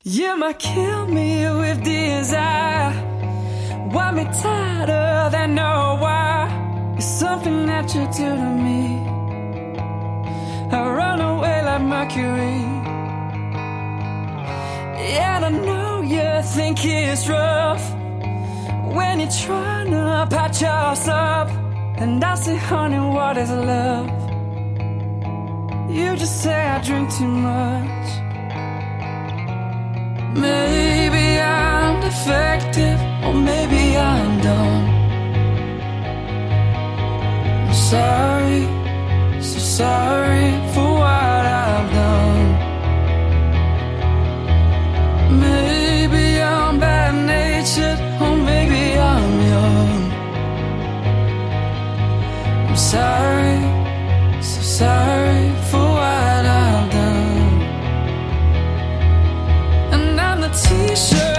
You might kill me with desire, want me tighter than no why. It's something that you do to me. I run away like Mercury. Yeah, I know you think it's rough when you're trying to patch us up, and I say, honey, what is love? You just say I drink too much. Maybe I'm defective, or maybe I'm dumb. I'm sorry, so sorry for what I've done. Maybe I'm bad-natured, or maybe I'm young. I'm sorry, so sorry for what I've done. And I'm the t-shirt